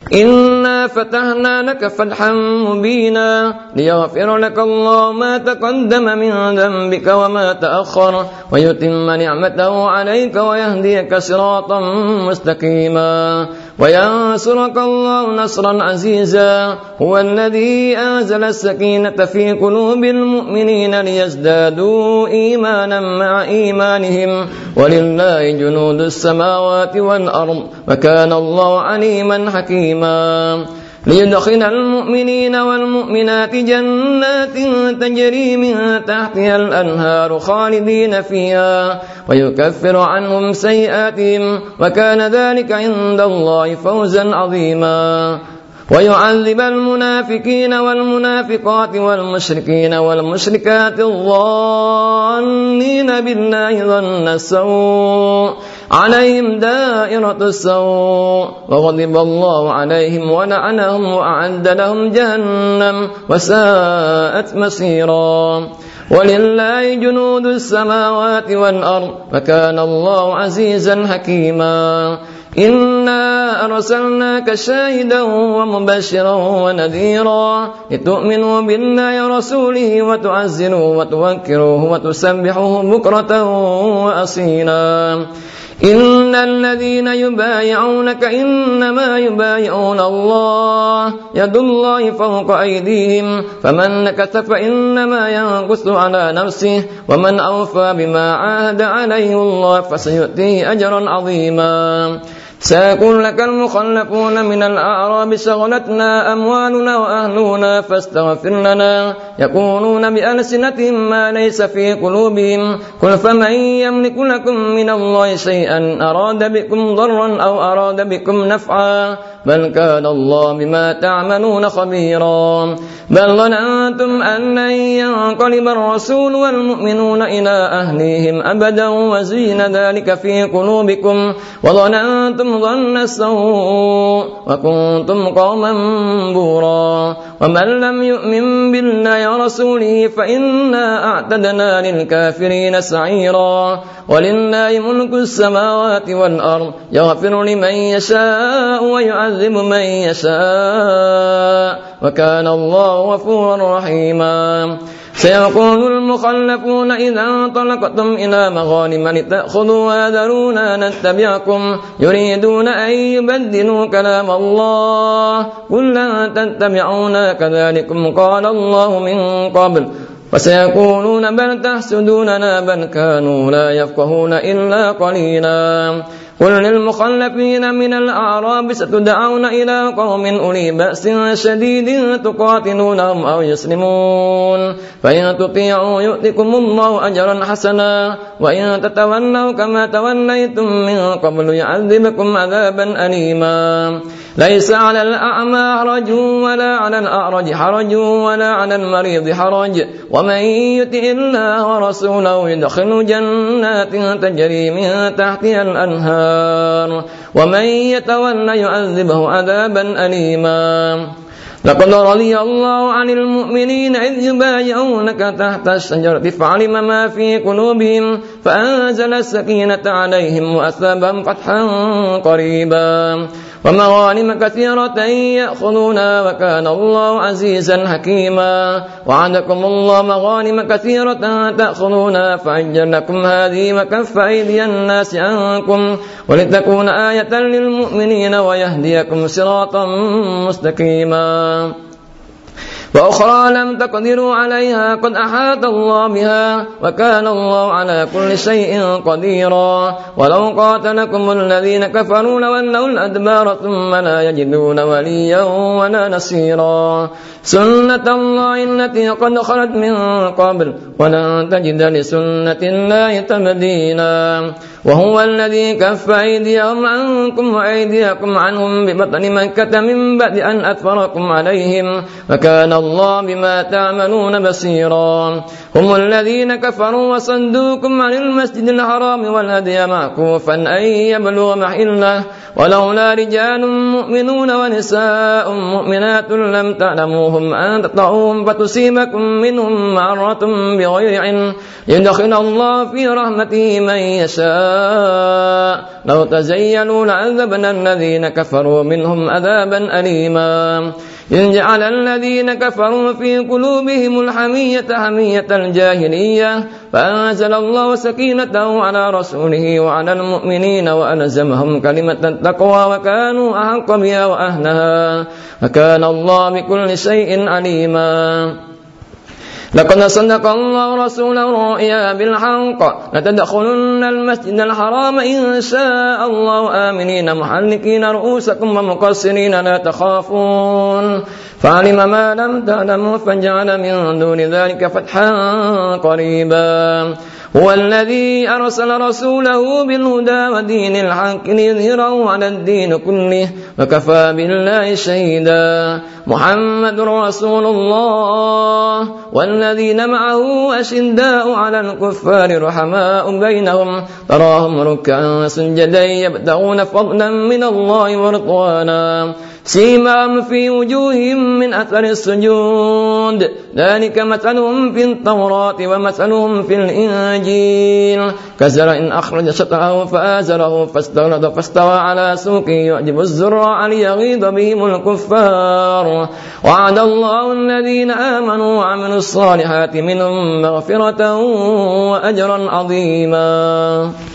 إنا فتحنا لك فتحا مبينا ليغفر لك الله ما تقدم من ذنبك وما تأخر ويتم نعمته عليك ويهديك صراطا مستقيما وينصرك الله نصرا عزيزا هو الذي أنزل السكينة في قلوب المؤمنين ليزدادوا إيمانا مع إيمانهم ولله جنود السماوات والأرض وكان الله عليما حكيما ليدخل المؤمنين والمؤمنات جنات تجري من تحتها الأنهار خالدين فيها ويكفر عنهم سيئاتهم وكان ذلك عند الله فوزا عظيما ويعذب المنافقين والمنافقات والمشركين والمشركات الظانين بالله ظن السوء عليهم دائرة السوء وغضب الله عليهم ولعنهم وأعد لهم جهنم وساءت مصيرا ولله جنود السماوات والأرض وكان الله عزيزا حكيما إنا أرسلناك شاهدا ومبشرا ونذيرا لتؤمنوا بالله ورسوله وتعزروه وتوكروه وتسبحوه بكرة وأصيلا إن الذين يبايعونك إنما يبايعون الله يد الله فوق أيديهم فمن نكث فإنما ينكث على نفسه ومن أوفى بما عاهد عليه الله فسيؤتيه أجرا عظيما سيقول لك المخلفون من الأعراب شغلتنا أموالنا وأهلنا فاستغفر لنا يقولون بألسنتهم ما ليس في قلوبهم قل فمن يملك لكم من الله شيئا أراد بكم ضرا أو أراد بكم نفعا بل كان الله بما تعملون خبيرا بل ظننتم أن لن ينقلب الرسول والمؤمنون إلى أهليهم أبدا وزين ذلك في قلوبكم وظننتم ظن السوء وكنتم قوما بورا ومن لم يؤمن بالله ورسوله فإنا أعتدنا للكافرين سعيرا ولله ملك السماوات والأرض يغفر لمن يشاء ويعذب من يشاء وكان الله غفورا رحيما سيقول المخلفون إذا انطلقتم إلى مغانم لتأخذوها ذرونا نتبعكم يريدون أن يبدلوا كلام الله قل لن تتبعونا كذلكم قال الله من قبل وسيقولون بل تحسدوننا بل كانوا لا يفقهون إلا قليلا قل للمخلفين من الأعراب ستدعون إلى قوم أولي بأس شديد تقاتلونهم أو يسلمون فإن تطيعوا يؤتكم الله أجرا حسنا وإن تتولوا كما توليتم من قبل يعذبكم عذابا أليما ليس على الأعمى حرج ولا على الأعرج حرج ولا على المريض حرج ومن يطع الله ورسوله يدخل جنات تجري من تحتها الأنهار ومن يتولى يعذبه عذابا أليما لقد رضي الله عن المؤمنين إذ يبايعونك تحت الشجرة فعلم ما في قلوبهم فأنزل السكينة عليهم وأثابهم فتحا قريبا ومغانم كثيرة يأخذونها وكان الله عزيزا حكيما وعدكم الله مغانم كثيرة تأخذونها فعجل لكم هذه وكف أيدي الناس عنكم ولتكون آية للمؤمنين ويهديكم صراطا مستقيما وأخرى لم تقدروا عليها قد أحاط الله بها وكان الله على كل شيء قديرا ولو قاتلكم الذين كفروا لولوا الأدبار ثم لا يجدون وليا ولا نصيرا سنة الله التي قد خلت من قبل ولن تجد لسنة الله تبديلا وهو الذي كف أيديهم عنكم وأيديكم عنهم ببطن مكة من بعد أن أثفركم عليهم وكان الله بما تعملون بصيرا هم الذين كفروا وصدوكم عن المسجد الحرام والهدي معكوفا أن يبلغ محله ولولا رجال مؤمنون ونساء مؤمنات لم تعلموهم أن تطعوهم فتصيبكم منهم معرة بغير علم يدخل الله في رحمته من يشاء شاء لو تزيلوا لعذبنا الذين كفروا منهم عذابا أليما إن جعل الذين كفروا في قلوبهم الحمية حمية الجاهلية فأنزل الله سكينته على رسوله وعلى المؤمنين وألزمهم كلمة التقوى وكانوا أحق بها وأهلها وكان الله بكل شيء عليما لقد صدق الله رسوله الرؤيا بالحق لتدخلن المسجد الحرام إن شاء الله آمنين محلقين رؤوسكم ومقصرين لا تخافون فعلم ما لم تعلموا فجعل من دون ذلك فتحا قريبا هو الذي أرسل رسوله بالهدى ودين الحق ليظهره على الدين كله وكفى بالله شهيدا محمد رسول الله والذين معه أشداء على الكفار رحماء بينهم تراهم ركعا سجدا يبتغون فضلا من الله ورضوانا سيماهم في وجوههم من أثر السجود ذلك مثلهم في التوراة ومثلهم في الإنجيل كزرع أخرج شطأه فآزره فاستغلظ فاستوى على سوقه يعجب الزراع ليغيظ بهم الكفار وعد الله الذين آمنوا وعملوا الصالحات منهم مغفرة وأجرا عظيما.